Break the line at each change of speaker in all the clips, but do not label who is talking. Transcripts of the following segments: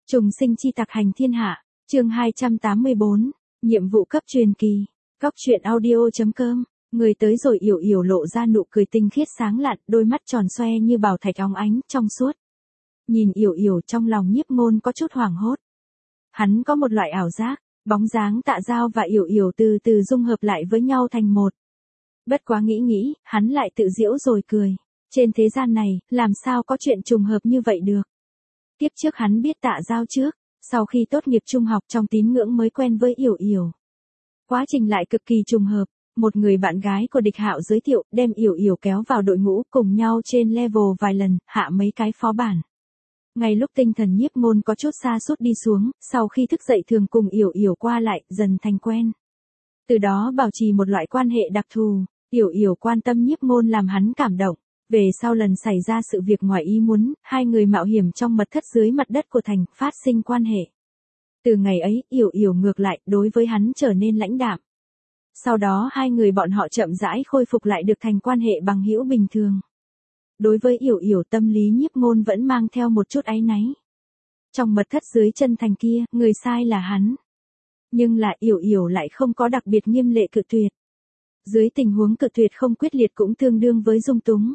Trùng sinh chi tặc hành thiên hạ, chương 284, nhiệm vụ cấp truyền kỳ. Góc truyện audio.com, người tới rồi Yểu Yểu lộ ra nụ cười tinh khiết sáng lạn, đôi mắt tròn xoe như bảo thạch óng ánh, trong suốt. Nhìn Yểu Yểu trong lòng Nhiếp Ngôn có chút hoảng hốt. Hắn có một loại ảo giác, bóng dáng Tạ Giao và Yểu Yểu từ từ dung hợp lại với nhau thành một. Bất quá nghĩ, hắn lại tự giễu rồi cười. Trên thế gian này, làm sao có chuyện trùng hợp như vậy được. Tiếp trước hắn biết Tạ Giao trước, sau khi tốt nghiệp trung học trong tín ngưỡng mới quen với Yểu Yểu. Quá trình lại cực kỳ trùng hợp, một người bạn gái của Địch Hạo giới thiệu đem Yểu Yểu kéo vào đội ngũ cùng nhau trên level vài lần, hạ mấy cái phó bản. Ngay lúc tinh thần Nhiếp Ngôn có chút sa sút đi xuống, sau khi thức dậy thường cùng Yểu Yểu qua lại, dần thành quen. Từ đó bảo trì một loại quan hệ đặc thù, Yểu Yểu quan tâm Nhiếp Ngôn làm hắn cảm động. Về sau lần xảy ra sự việc ngoài ý muốn, hai người mạo hiểm trong mật thất dưới mặt đất của thành, phát sinh quan hệ. Từ ngày ấy, Yểu Yểu ngược lại, đối với hắn trở nên lãnh đạm. Sau đó hai người bọn họ chậm rãi khôi phục lại được thành quan hệ bằng hữu bình thường. Đối với Yểu Yểu tâm lý Nhiếp Ngôn vẫn mang theo một chút áy náy. Trong mật thất dưới chân thành kia, người sai là hắn. Nhưng là Yểu Yểu lại không có đặc biệt nghiêm lệ cự tuyệt. Dưới tình huống cự tuyệt không quyết liệt cũng tương đương với dung túng.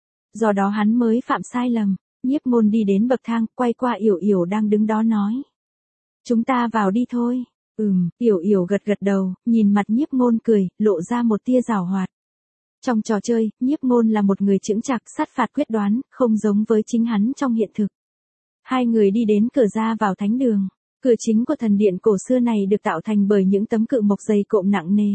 Do đó hắn mới phạm sai lầm. Nhiếp Ngôn đi đến bậc thang, quay qua Yểu Yểu đang đứng đó nói. Chúng ta vào đi thôi. Yểu Yểu gật gật đầu, nhìn mặt Nhiếp Ngôn cười, lộ ra một tia giảo hoạt. Trong trò chơi, Nhiếp Ngôn là một người chững chạc, sát phạt quyết đoán, không giống với chính hắn trong hiện thực. Hai người đi đến cửa ra vào thánh đường. Cửa chính của thần điện cổ xưa này được tạo thành bởi những tấm cự mộc dày cộm nặng nề.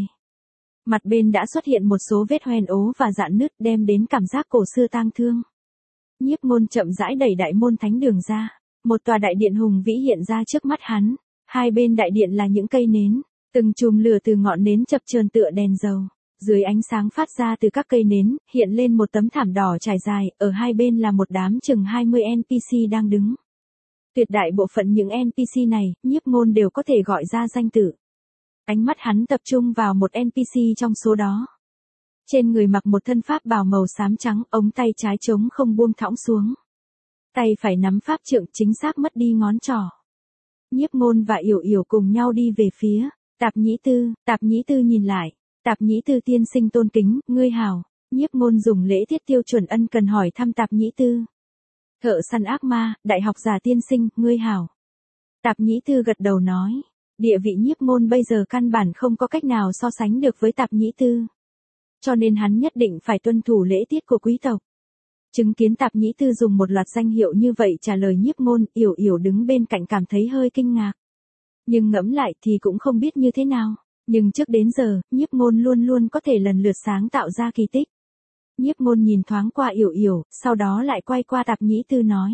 Mặt bên đã xuất hiện một số vết hoen ố và rạn nứt đem đến cảm giác cổ xưa tang thương. Nhiếp Ngôn chậm rãi đẩy đại môn thánh đường ra. Một tòa đại điện hùng vĩ hiện ra trước mắt hắn. Hai bên đại điện là những cây nến. Từng chùm lửa từ ngọn nến chập chờn tựa đèn dầu. Dưới ánh sáng phát ra từ các cây nến, hiện lên một tấm thảm đỏ trải dài. Ở hai bên là một đám chừng 20 NPC đang đứng. Tuyệt đại bộ phận những NPC này, Nhiếp Ngôn đều có thể gọi ra danh tự. Ánh mắt hắn tập trung vào một NPC trong số đó. Trên người mặc một thân pháp bào màu xám trắng, ống tay trái trống không buông thõng xuống. Tay phải nắm pháp trượng, chính xác mất đi ngón trỏ. Nhiếp Ngôn và Yểu Yểu cùng nhau đi về phía Tạp Nhĩ Tư. Tạp Nhĩ Tư nhìn lại. Tạp Nhĩ Tư tiên sinh tôn kính, ngươi hảo. Nhiếp Ngôn dùng lễ tiết tiêu chuẩn ân cần hỏi thăm Tạp Nhĩ Tư. Thợ săn ác ma, đại học giả tiên sinh, ngươi hảo. Tạp Nhĩ Tư gật đầu nói. Địa vị Nhiếp Ngôn bây giờ căn bản không có cách nào so sánh được với Tạp Nhĩ Tư. Cho nên hắn nhất định phải tuân thủ lễ tiết của quý tộc. Chứng kiến Tạp Nhĩ Tư dùng một loạt danh hiệu như vậy trả lời Nhiếp Ngôn, Yểu Yểu đứng bên cạnh cảm thấy hơi kinh ngạc. Nhưng ngẫm lại thì cũng không biết như thế nào. Nhưng trước đến giờ, Nhiếp Ngôn luôn luôn có thể lần lượt sáng tạo ra kỳ tích. Nhiếp Ngôn nhìn thoáng qua Yểu Yểu, sau đó lại quay qua Tạp Nhĩ Tư nói.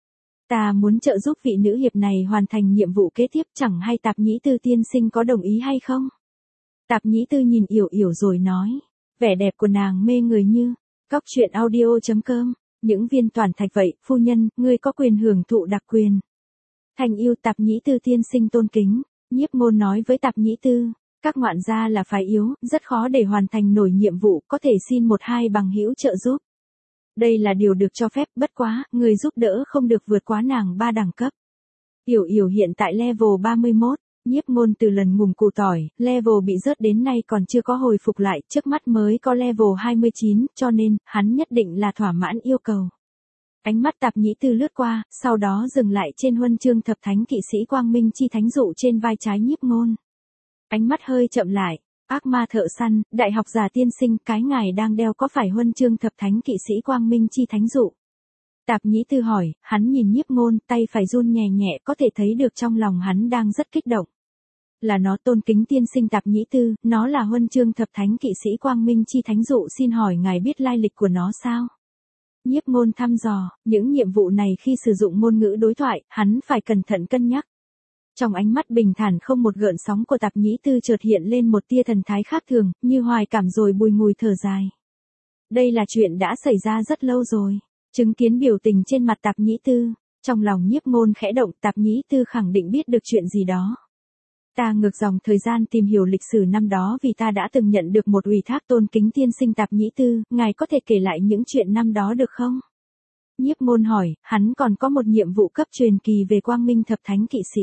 Ta muốn trợ giúp vị nữ hiệp này hoàn thành nhiệm vụ kế tiếp, chẳng hay Tạp Nhĩ Tư tiên sinh có đồng ý hay không? Tạp Nhĩ Tư nhìn Yểu Yểu rồi nói. Vẻ đẹp của nàng mê người như. Góc truyện audio.com, những viên toàn thạch vậy, phu nhân, ngươi có quyền hưởng thụ đặc quyền. Thành yêu Tạp Nhĩ Tư tiên sinh tôn kính. Nhiếp Ngôn nói với Tạp Nhĩ Tư. Các ngoạn gia là phái yếu, rất khó để hoàn thành nổi nhiệm vụ, có thể xin một hai bằng hữu trợ giúp. Đây là điều được cho phép, bất quá, người giúp đỡ không được vượt quá nàng 3 đẳng cấp. Yểu Yểu hiện tại level 31, Nhiếp Ngôn từ lần ngủm củ tỏi, level bị rớt đến nay còn chưa có hồi phục lại, trước mắt mới có level 29, cho nên, hắn nhất định là thỏa mãn yêu cầu. Ánh mắt Tạp Nhĩ Tư lướt qua, sau đó dừng lại trên huân chương thập thánh kỵ sĩ quang minh chi thánh dụ trên vai trái Nhiếp Ngôn. Ánh mắt hơi chậm lại. Ác ma thợ săn, đại học giả tiên sinh, cái ngài đang đeo có phải huân chương thập thánh kỵ sĩ quang minh chi thánh dụ? Tạp Nhĩ Tư hỏi, hắn nhìn Nhiếp Ngôn, tay phải run nhẹ nhẹ, có thể thấy được trong lòng hắn đang rất kích động. Là nó, tôn kính tiên sinh Tạp Nhĩ Tư, nó là huân chương thập thánh kỵ sĩ quang minh chi thánh dụ, xin hỏi ngài biết lai lịch của nó sao? Nhiếp Ngôn thăm dò, những nhiệm vụ này khi sử dụng ngôn ngữ đối thoại, hắn phải cẩn thận cân nhắc. Trong ánh mắt bình thản không một gợn sóng của Tạp Nhĩ Tư chợt hiện lên một tia thần thái khác thường, như hoài cảm rồi bùi ngùi thở dài. Đây là chuyện đã xảy ra rất lâu rồi. Chứng kiến biểu tình trên mặt Tạp Nhĩ Tư, trong lòng Nhiếp Ngôn khẽ động, Tạp Nhĩ Tư khẳng định biết được chuyện gì đó. Ta ngược dòng thời gian tìm hiểu lịch sử năm đó vì ta đã từng nhận được một ủy thác, tôn kính tiên sinh Tạp Nhĩ Tư, ngài có thể kể lại những chuyện năm đó được không? Nhiếp Ngôn hỏi, hắn còn có một nhiệm vụ cấp truyền kỳ về Quang Minh Thập Thánh Kỵ Sĩ.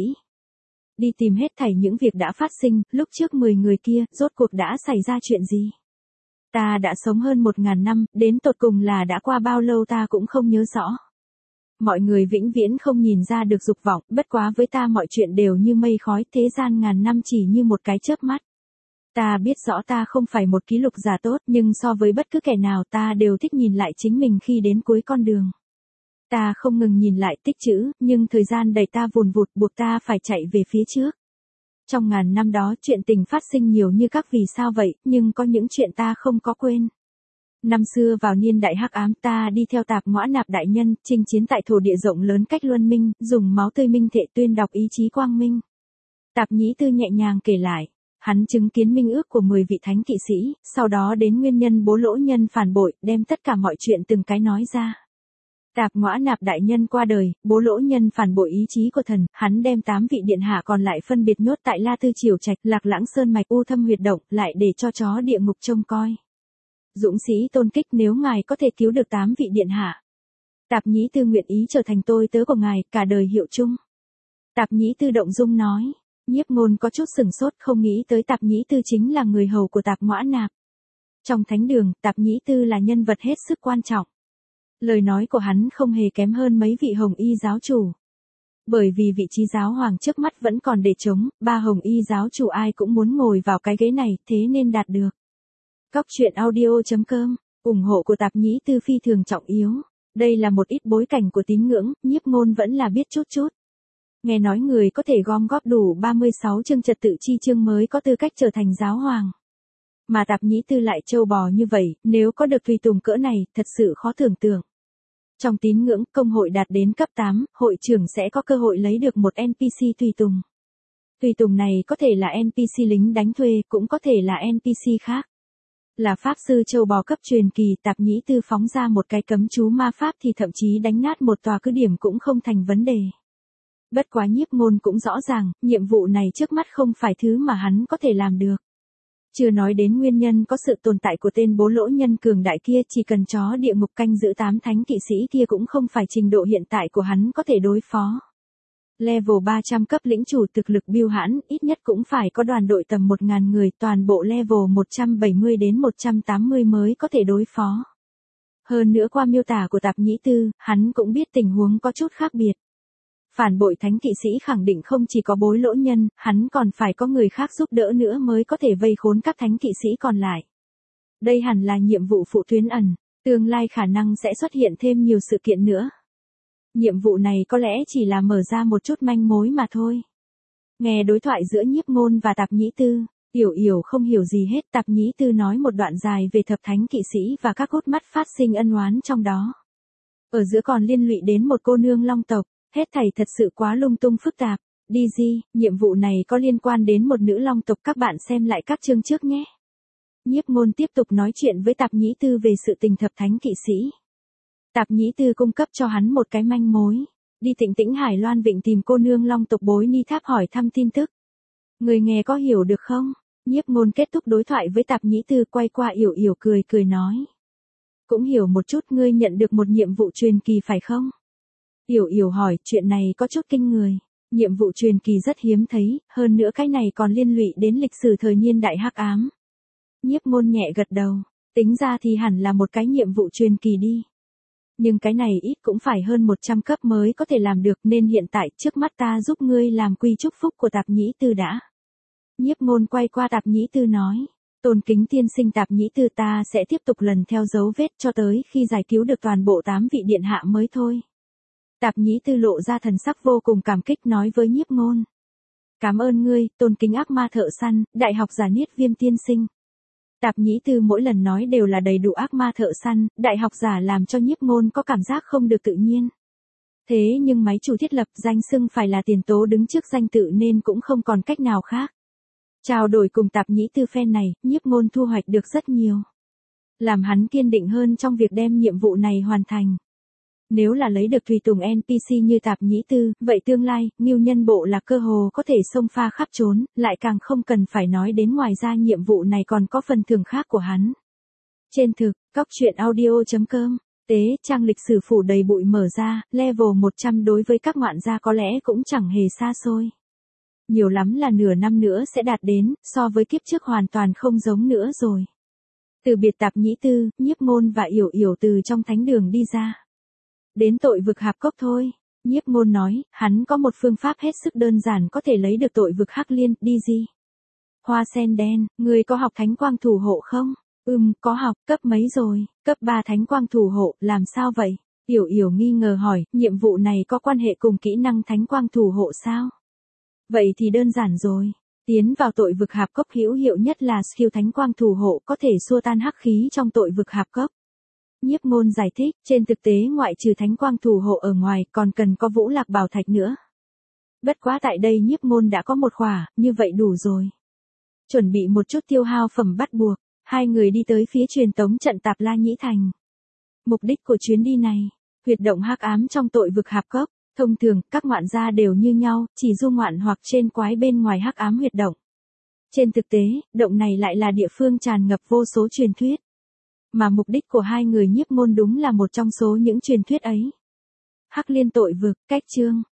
Đi tìm hết thảy những việc đã phát sinh, lúc trước 10 người kia, rốt cuộc đã xảy ra chuyện gì? Ta đã sống hơn 1000 năm, đến tột cùng là đã qua bao lâu ta cũng không nhớ rõ. Mọi người vĩnh viễn không nhìn ra được dục vọng, bất quá với ta mọi chuyện đều như mây khói, thế gian ngàn năm chỉ như một cái chớp mắt. Ta biết rõ ta không phải một ký lục giả tốt, nhưng so với bất cứ kẻ nào ta đều thích nhìn lại chính mình khi đến cuối con đường. Ta không ngừng nhìn lại tích trữ, nhưng thời gian đẩy ta vùn vụt buộc ta phải chạy về phía trước. Trong ngàn năm đó chuyện tình phát sinh nhiều như các vì sao vậy, nhưng có những chuyện ta không có quên. Năm xưa vào niên đại hắc ám ta đi theo Tạp Ngõa Nạp đại nhân, chinh chiến tại thổ địa rộng lớn cách luân minh, dùng máu tươi minh thệ tuyên đọc ý chí quang minh. Tạp Nhĩ Tư nhẹ nhàng kể lại, hắn chứng kiến minh ước của 10 vị thánh kỵ sĩ, sau đó đến nguyên nhân Bố Lỗ Nhân phản bội, đem tất cả mọi chuyện từng cái nói ra. Tạp Ngõa Nạp đại nhân qua đời, Bố Lỗ Nhân phản bội ý chí của thần, hắn đem 8 vị điện hạ còn lại phân biệt nhốt tại La Tư Triều Trạch, Lạc Lãng Sơn Mạch, U Thâm Huyệt Động, lại để cho chó địa ngục trông coi. Dũng sĩ tôn kích, nếu ngài có thể cứu được 8 vị điện hạ. Tạp Nhĩ Tư nguyện ý trở thành tôi tớ của ngài, cả đời hiệu chung. Tạp Nhĩ Tư động dung nói. Nhiếp Ngôn có chút sửng sốt, không nghĩ tới Tạp Nhĩ Tư chính là người hầu của Tạp Ngõa Nạp. Trong thánh đường, Tạp Nhĩ Tư là nhân vật hết sức quan trọng. Lời nói của hắn không hề kém hơn mấy vị Hồng Y giáo chủ. Bởi vì vị trí giáo hoàng trước mắt vẫn còn để trống, 3 Hồng Y giáo chủ ai cũng muốn ngồi vào cái ghế này, thế nên đạt được. Cóc truyện audio.com, ủng hộ của Tạp Nhĩ Tư phi thường trọng yếu. Đây là một ít bối cảnh của tín ngưỡng, Nhiếp Ngôn vẫn là biết chút chút. Nghe nói người có thể gom góp đủ 36 chương trật tự chi chương mới có tư cách trở thành giáo hoàng. Mà Tạp Nhĩ Tư lại trâu bò như vậy, nếu có được tùy tùng cỡ này, thật sự khó tưởng tượng. Trong tín ngưỡng, công hội đạt đến cấp 8, hội trưởng sẽ có cơ hội lấy được một NPC tùy tùng. Tùy tùng này có thể là NPC lính đánh thuê, cũng có thể là NPC khác. Là pháp sư châu bò cấp truyền kỳ, Tạp Nhĩ Tư phóng ra một cái cấm chú ma pháp thì thậm chí đánh nát một tòa cứ điểm cũng không thành vấn đề. Bất quá Nhiếp Ngôn cũng rõ ràng, nhiệm vụ này trước mắt không phải thứ mà hắn có thể làm được. Chưa nói đến nguyên nhân có sự tồn tại của tên Bố Lỗ Nhân cường đại kia, chỉ cần chó địa ngục canh giữ 8 thánh kỵ sĩ kia cũng không phải trình độ hiện tại của hắn có thể đối phó. Level 300 cấp lĩnh chủ thực lực biêu hãn, ít nhất cũng phải có đoàn đội tầm 1000 người, toàn bộ level 170 đến 180 mới có thể đối phó. Hơn nữa qua miêu tả của Tạp Nhĩ Tư, hắn cũng biết tình huống có chút khác biệt. Phản bội thánh kỵ sĩ khẳng định không chỉ có Bối Lỗ Nhân, hắn còn phải có người khác giúp đỡ nữa mới có thể vây khốn các thánh kỵ sĩ còn lại. Đây hẳn là nhiệm vụ phụ tuyến ẩn, tương lai khả năng sẽ xuất hiện thêm nhiều sự kiện nữa. Nhiệm vụ này có lẽ chỉ là mở ra một chút manh mối mà thôi. Nghe đối thoại giữa Nhiếp Ngôn và Tạp Nhĩ Tư, Yểu Yểu không hiểu gì hết. Tạp Nhĩ Tư nói một đoạn dài về thập thánh kỵ sĩ và các hút mắt phát sinh ân oán trong đó. Ở giữa còn liên lụy đến một cô nương long tộc, hết thảy thật sự quá lung tung phức tạp. DG, nhiệm vụ này có liên quan đến một nữ long tộc, các bạn xem lại các chương trước nhé. Nhiếp Ngôn tiếp tục nói chuyện với Tạp Nhĩ Tư về sự tình thập thánh kỵ sĩ. Tạp Nhĩ Tư cung cấp cho hắn một cái manh mối. Đi Tịnh Tĩnh Hải Loan Vịnh tìm cô nương long tộc Bối Ni Tháp hỏi thăm tin tức. Người nghe có hiểu được không? Nhiếp Ngôn kết thúc đối thoại với Tạp Nhĩ Tư, quay qua Yểu Yểu cười cười nói. Cũng hiểu một chút, ngươi nhận được một nhiệm vụ truyền kỳ phải không? Yểu Yểu hỏi, chuyện này có chút kinh người. Nhiệm vụ truyền kỳ rất hiếm thấy, hơn nữa cái này còn liên lụy đến lịch sử thời niên đại hắc ám. Nhiếp Ngôn nhẹ gật đầu, tính ra thì hẳn là một cái nhiệm vụ truyền kỳ đi. Nhưng cái này ít cũng phải hơn 100 cấp mới có thể làm được, nên hiện tại trước mắt ta giúp ngươi làm quy chúc phúc của Tạp Nhĩ Tư đã. Nhiếp Ngôn quay qua Tạp Nhĩ Tư nói, tôn kính tiên sinh Tạp Nhĩ Tư, ta sẽ tiếp tục lần theo dấu vết cho tới khi giải cứu được toàn bộ 8 vị điện hạ mới thôi. Tạp Nhĩ Tư lộ ra thần sắc vô cùng cảm kích nói với Nhiếp Ngôn. Cảm ơn ngươi, tôn kính ác ma thợ săn, đại học giả Niết Viêm tiên sinh. Tạp Nhĩ Tư mỗi lần nói đều là đầy đủ ác ma thợ săn, đại học giả làm cho Nhiếp Ngôn có cảm giác không được tự nhiên. Thế nhưng máy chủ thiết lập danh xưng phải là tiền tố đứng trước danh tự nên cũng không còn cách nào khác. Trao đổi cùng Tạp Nhĩ Tư phen này, Nhiếp Ngôn thu hoạch được rất nhiều. Làm hắn kiên định hơn trong việc đem nhiệm vụ này hoàn thành. Nếu là lấy được tùy tùng NPC như Tạp Nhĩ Tư, vậy tương lai, Ngưu Nhân Bộ là cơ hồ có thể xông pha khắp trốn, lại càng không cần phải nói đến ngoài ra nhiệm vụ này còn có phần thưởng khác của hắn. Trên thực, cóc truyện audio.com tế, trang lịch sử phủ đầy bụi mở ra, level 100 đối với các ngoạn gia có lẽ cũng chẳng hề xa xôi. Nhiều lắm là nửa năm nữa sẽ đạt đến, so với kiếp trước hoàn toàn không giống nữa rồi. Từ biệt Tạp Nhĩ Tư, Nhiếp Ngôn và Yểu Yểu từ trong thánh đường đi ra. Đến tội vực Hạp Cốc thôi. Nhiếp Ngôn nói, hắn có một phương pháp hết sức đơn giản có thể lấy được tội vực Hắc Liên, đi gì? Hoa sen đen, người có học thánh quang thủ hộ không? Có học, cấp mấy rồi? Cấp 3 thánh quang thủ hộ, làm sao vậy? Yểu Yểu nghi ngờ hỏi, nhiệm vụ này có quan hệ cùng kỹ năng thánh quang thủ hộ sao? Vậy thì đơn giản rồi. Tiến vào tội vực Hạp Cốc hữu hiệu nhất là skill thánh quang thủ hộ có thể xua tan hắc khí trong tội vực Hạp Cốc. Nhiếp Ngôn giải thích, trên thực tế ngoại trừ thánh quang thủ hộ ở ngoài còn cần có vũ lạc bảo thạch nữa. Bất quá tại đây Nhiếp Ngôn đã có một khỏa, như vậy đủ rồi. Chuẩn bị một chút tiêu hao phẩm bắt buộc, hai người đi tới phía truyền tống trận Tạp La Nhĩ Thành. Mục đích của chuyến đi này, huyệt động hắc ám trong tội vực Hạp Cốc. Thông thường, các ngoạn gia đều như nhau, chỉ du ngoạn hoặc trên quái bên ngoài hắc ám huyệt động. Trên thực tế, động này lại là địa phương tràn ngập vô số truyền thuyết. Mà mục đích của hai người Nhiếp Ngôn đúng là một trong số những truyền thuyết ấy. Hắc Liên tội vực, cách chương.